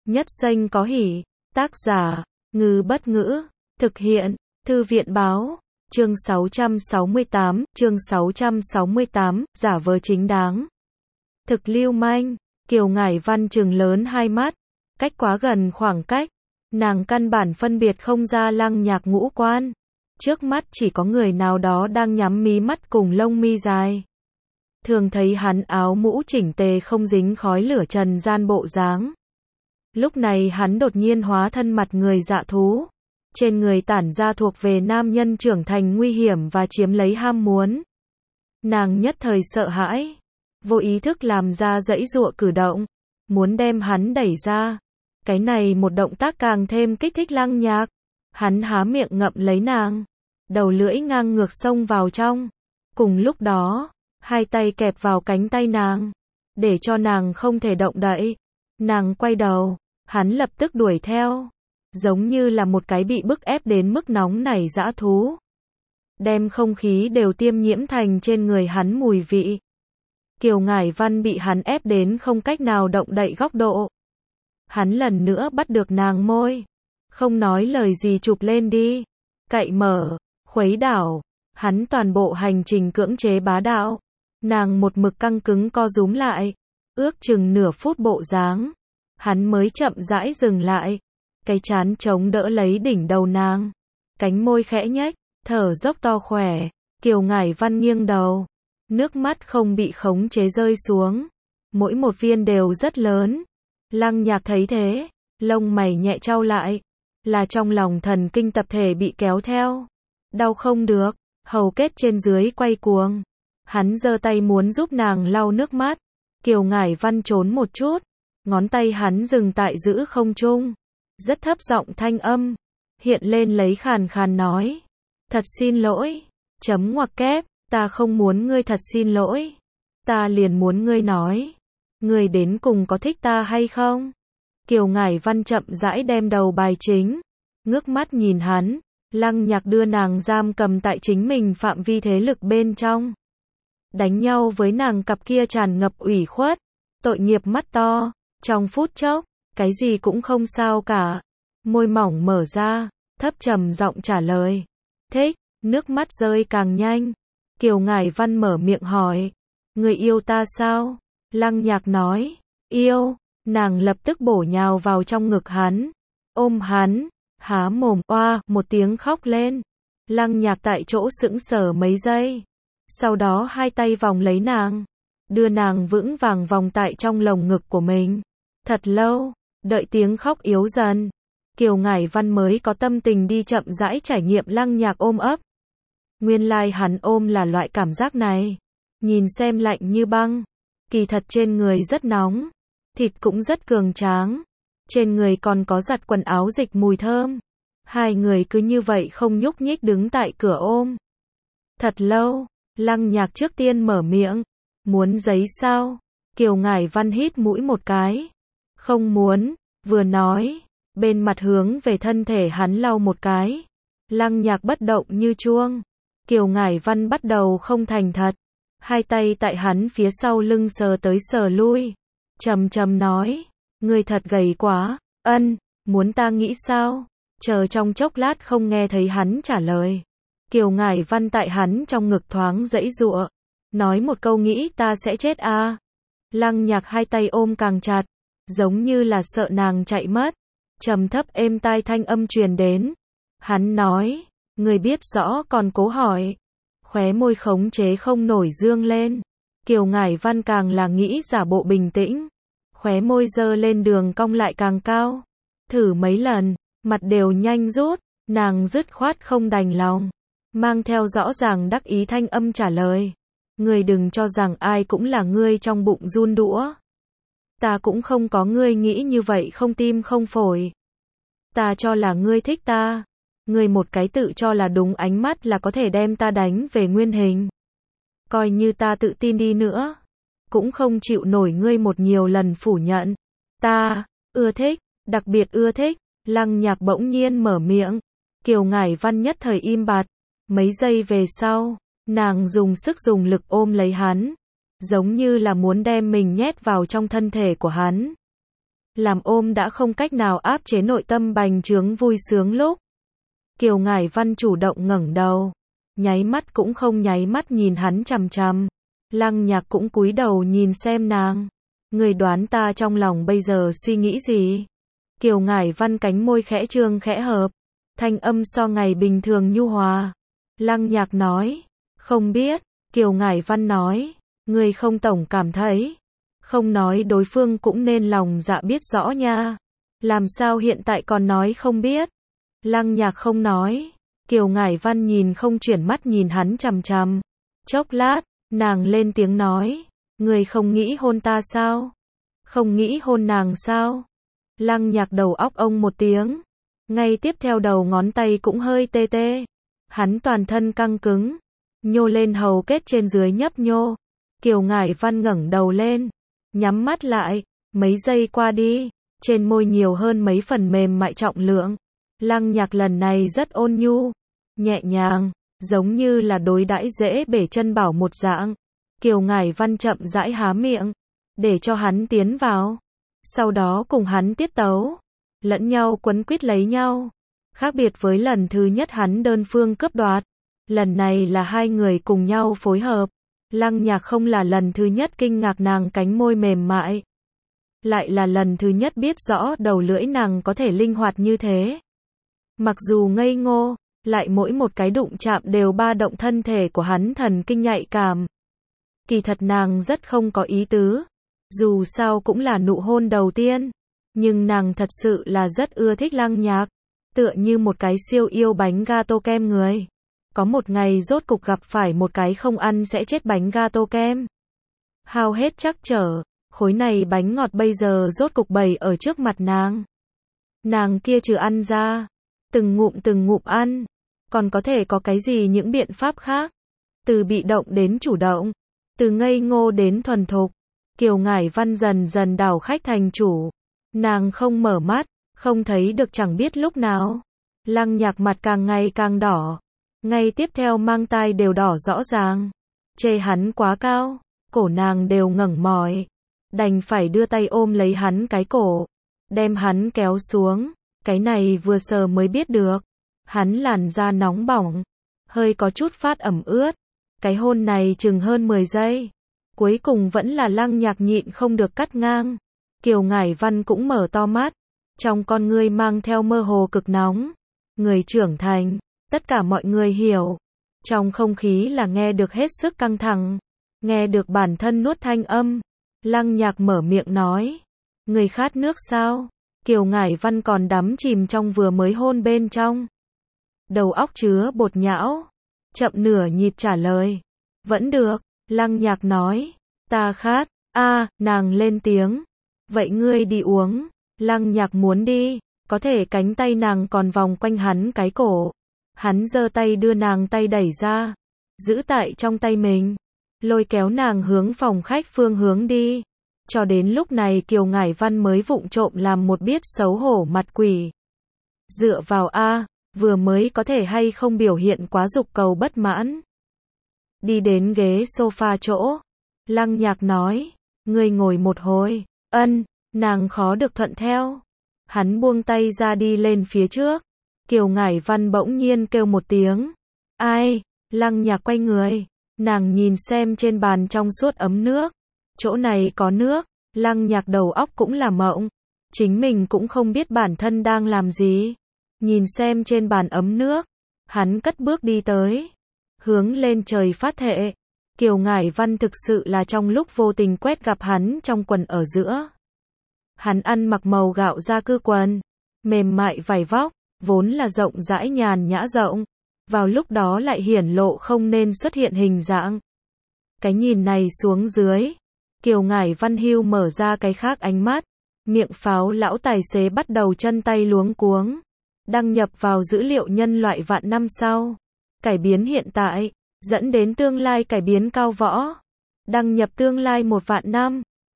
Nhất xanh có hỉ. Tác giả, Ngư Bất Ngữ. Thực hiện, Thư viện Báo. Chương 668, giả vờ chính đáng. Thực lưu manh, Kiều Ngải Văn trừng lớn hai mắt, cách quá gần khoảng cách, nàng căn bản phân biệt không ra Lăng Nhạc ngũ quan. Trước mắt chỉ có người nào đó đang nhắm mí mắt cùng lông mi dài. Thường thấy hắn áo mũ chỉnh tề không dính khói lửa trần gian bộ dáng. Lúc này hắn đột nhiên hóa thân mặt người dạ thú. Trên người tản ra thuộc về nam nhân trưởng thành nguy hiểm và chiếm lấy ham muốn. Nàng nhất thời sợ hãi, vô ý thức làm ra giãy giụa cử động, muốn đem hắn đẩy ra. Cái này một động tác càng thêm kích thích Lăng Nhạc. Hắn há miệng ngậm lấy nàng, đầu lưỡi ngang ngược xông vào trong. Cùng lúc đó, hai tay kẹp vào cánh tay nàng, để cho nàng không thể động đậy. Nàng quay đầu, hắn lập tức đuổi theo, giống như là một cái bị bức ép đến mức nóng nảy dã thú. Đem không khí đều tiêm nhiễm thành trên người hắn mùi vị. Kiều Ngải Văn bị hắn ép đến không cách nào động đậy góc độ. Hắn lần nữa bắt được nàng môi, không nói lời gì chụp lên đi, cậy mở, khuấy đảo. Hắn toàn bộ hành trình cưỡng chế bá đạo. Nàng một mực căng cứng co rúm lại, ước chừng nửa phút bộ dáng, hắn mới chậm rãi dừng lại. Cái trán chống đỡ lấy đỉnh đầu nàng, cánh môi khẽ nhếch, thở dốc to khỏe. Kiều Ngải Văn nghiêng đầu, nước mắt không bị khống chế rơi xuống, mỗi một viên đều rất lớn. Lăng Nhạc thấy thế, lông mày nhẹ chau lại, là trong lòng thần kinh tập thể bị kéo theo, đau không được, hầu kết trên dưới quay cuồng. Hắn giơ tay muốn giúp nàng lau nước mắt. Kiều Ngải Văn trốn một chút, ngón tay hắn dừng tại giữa không trung, rất thấp giọng thanh âm hiện lên lấy khàn khàn nói: "Thật xin lỗi, chấm ngoặc kép, ta không muốn ngươi thật xin lỗi, ta liền muốn ngươi nói, ngươi đến cùng có thích ta hay không?" Kiều Ngải Văn chậm rãi đem đầu bài chính, ngước mắt nhìn hắn. Lăng Nhạc đưa nàng giam cầm tại chính mình phạm vi thế lực bên trong. Đánh nhau với nàng cặp kia tràn ngập ủy khuất, tội nghiệp mắt to, trong phút chốc, cái gì cũng không sao cả. Môi mỏng mở ra, thấp trầm giọng trả lời: "Thích." Nước mắt rơi càng nhanh. Kiều Ngải Văn mở miệng hỏi: "Người yêu ta sao?" Lăng Nhạc nói: "Yêu." Nàng lập tức bổ nhào vào trong ngực hắn, ôm hắn, há mồm oa một tiếng khóc lên. Lăng Nhạc tại chỗ sững sờ mấy giây, sau đó hai tay vòng lấy nàng, đưa nàng vững vàng vòng tại trong lồng ngực của mình. Thật lâu, đợi tiếng khóc yếu dần, Kiều Ngải Văn mới có tâm tình đi chậm rãi trải nghiệm Lăng Nhạc ôm ấp. Nguyên lai hắn ôm là loại cảm giác này, nhìn xem lạnh như băng, kỳ thật trên người rất nóng, thịt cũng rất cường tráng, trên người còn có giặt quần áo dịch mùi thơm. Hai người cứ như vậy không nhúc nhích đứng tại cửa ôm. Thật lâu, Lăng Nhạc trước tiên mở miệng: "Muốn giấy sao?" Kiều Ngải Văn hít mũi một cái. "Không muốn." Vừa nói, bên mặt hướng về thân thể hắn lau một cái. Lăng Nhạc bất động như chuông. Kiều Ngải Văn bắt đầu không thành thật, hai tay tại hắn phía sau lưng sờ tới sờ lui, trầm trầm nói: "Ngươi thật gầy quá." "Ân, muốn ta nghĩ sao?" Chờ trong chốc lát không nghe thấy hắn trả lời. Kiều Ngải Văn tại hắn trong ngực thoáng giãy giụa, nói một câu: "Nghĩ ta sẽ chết à?" Lăng Nhạc hai tay ôm càng chặt, giống như là sợ nàng chạy mất. Trầm thấp êm tai thanh âm truyền đến. Hắn nói: "Người biết rõ còn cố hỏi." Khóe môi khống chế không nổi dương lên. Kiều Ngải Văn càng là nghĩ giả bộ bình tĩnh, khóe môi dơ lên đường cong lại càng cao. Thử mấy lần, mặt đều nhanh rút, nàng dứt khoát không đành lòng, mang theo rõ ràng đắc ý thanh âm trả lời: "Ngươi đừng cho rằng ai cũng là ngươi trong bụng giun đũa. Ta cũng không có ngươi nghĩ như vậy không tim không phổi. Ta cho là ngươi thích ta. Ngươi một cái tự cho là đúng ánh mắt là có thể đem ta đánh về nguyên hình. Coi như ta tự tin đi nữa, cũng không chịu nổi ngươi một nhiều lần phủ nhận. Ta ưa thích, đặc biệt ưa thích." Lăng Nhạc bỗng nhiên mở miệng. Kiều Ngải Văn nhất thời im bặt. Mấy giây về sau, nàng dùng sức dùng lực ôm lấy hắn, giống như là muốn đem mình nhét vào trong thân thể của hắn. làm ôm đã không cách nào áp chế nội tâm bành trướng vui sướng lúc. Kiều Ngải Văn chủ động ngẩng đầu, nháy mắt cũng không nháy mắt nhìn hắn chằm chằm. Lăng Nhạc cũng cúi đầu nhìn xem nàng. Người đoán ta trong lòng bây giờ suy nghĩ gì? Kiều Ngải Văn cánh môi khẽ trương khẽ hợp, thanh âm so ngày bình thường nhu hòa. Lăng Nhạc nói, không biết. Kiều Ngải Văn nói, người không tổng cảm thấy, không nói đối phương cũng nên lòng dạ biết rõ nha. Làm sao hiện tại còn nói không biết? Lăng Nhạc không nói. Kiều Ngải Văn nhìn không chuyển mắt nhìn hắn chằm chằm. Chốc lát, nàng lên tiếng nói, người không nghĩ hôn ta sao? Không nghĩ hôn nàng sao? Lăng Nhạc đầu óc ông một tiếng. Ngay tiếp theo đầu ngón tay cũng hơi tê tê. Hắn toàn thân căng cứng, nhô lên hầu kết trên dưới nhấp nhô. Kiều Ngải Văn ngẩng đầu lên, nhắm mắt lại, mấy giây qua đi, trên môi nhiều hơn mấy phần mềm mại trọng lượng. Lăng Nhạc lần này rất ôn nhu, nhẹ nhàng, giống như là đối đãi dễ bể chân bảo một dạng. Kiều Ngải Văn chậm rãi há miệng, để cho hắn tiến vào. Sau đó cùng hắn tiết tấu, lẫn nhau quấn quýt lấy nhau. Khác biệt với lần thứ nhất hắn đơn phương cướp đoạt, lần này là hai người cùng nhau phối hợp. Lăng Nhạc không là lần thứ nhất kinh ngạc nàng cánh môi mềm mại, lại là lần thứ nhất biết rõ đầu lưỡi nàng có thể linh hoạt như thế. Mặc dù ngây ngô, lại mỗi một cái đụng chạm đều ba động thân thể của hắn thần kinh nhạy cảm. Kỳ thật nàng rất không có ý tứ, dù sao cũng là nụ hôn đầu tiên, nhưng nàng thật sự là rất ưa thích Lăng Nhạc, tựa như một cái siêu yêu bánh gato kem người. Có một ngày rốt cục gặp phải một cái không ăn sẽ chết bánh gato kem. Hao hết trắc trở, khối này bánh ngọt bây giờ rốt cục bày ở trước mặt nàng. Nàng kia trừ ăn ra, từng ngụm ăn, còn có thể có cái gì những biện pháp khác? Từ bị động đến chủ động, từ ngây ngô đến thuần thục, Kiều Ngải Văn dần dần đảo khách thành chủ. Nàng không mở mắt, không thấy được chẳng biết lúc nào. Lăng Nhạc mặt càng ngày càng đỏ, ngay tiếp theo mang tai đều đỏ rõ ràng. Chê hắn quá cao, cổ nàng đều ngẩng mỏi, đành phải đưa tay ôm lấy hắn cái cổ, đem hắn kéo xuống. Cái này vừa sờ mới biết được, hắn làn da nóng bỏng, hơi có chút phát ẩm ướt. Cái hôn này chừng hơn 10 giây, cuối cùng vẫn là Lăng Nhạc nhịn không được cắt ngang. Kiều Ngải Văn cũng mở to mắt, trong con ngươi mang theo mơ hồ cực nóng. Người trưởng thành, tất cả mọi người hiểu. Trong không khí là nghe được hết sức căng thẳng, nghe được bản thân nuốt thanh âm. Lăng Nhạc mở miệng nói, người khát nước sao? Kiều Ngải Văn còn đắm chìm trong vừa mới hôn bên trong, đầu óc chứa bột nhão, chậm nửa nhịp trả lời, vẫn được. Lăng Nhạc nói, ta khát. Nàng lên tiếng, vậy ngươi đi uống. Lăng Nhạc muốn đi, có thể cánh tay nàng còn vòng quanh hắn cái cổ. Hắn giơ tay đưa nàng tay đẩy ra, giữ tại trong tay mình, lôi kéo nàng hướng phòng khách phương hướng đi. Cho đến lúc này Kiều Ngải Văn mới vụng trộm làm một biết xấu hổ mặt quỷ. Dựa vào vừa mới có thể hay không biểu hiện quá dục cầu bất mãn. Đi đến ghế sofa chỗ, Lăng Nhạc nói, ngươi ngồi một hồi. Nàng khó được thuận theo. Hắn buông tay ra đi lên phía trước. Kiều Ngải Văn bỗng nhiên kêu một tiếng. Ai? Lăng Nhạc quay người, nàng nhìn xem trên bàn trong suốt ấm nước. Chỗ này có nước. Lăng Nhạc đầu óc cũng là mộng, chính mình cũng không biết bản thân đang làm gì. Nhìn xem trên bàn ấm nước, hắn cất bước đi tới, hướng lên trời phát thệ. Kiều Ngải Văn thực sự là trong lúc vô tình quét gặp hắn trong quần ở giữa. Hắn ăn mặc màu gạo da cư quần, mềm mại vải vóc, vốn là rộng rãi nhàn nhã rộng, vào lúc đó lại hiển lộ không nên xuất hiện hình dạng. Cái nhìn này xuống dưới, Kiều Ngải Văn hưu mở ra cái khác ánh mắt, miệng pháo lão tài xế bắt đầu chân tay luống cuống. Đăng nhập vào dữ liệu nhân loại vạn năm sau, cải biến hiện tại, dẫn đến tương lai cải biến cao võ. Đăng nhập tương lai 1 vạn năm.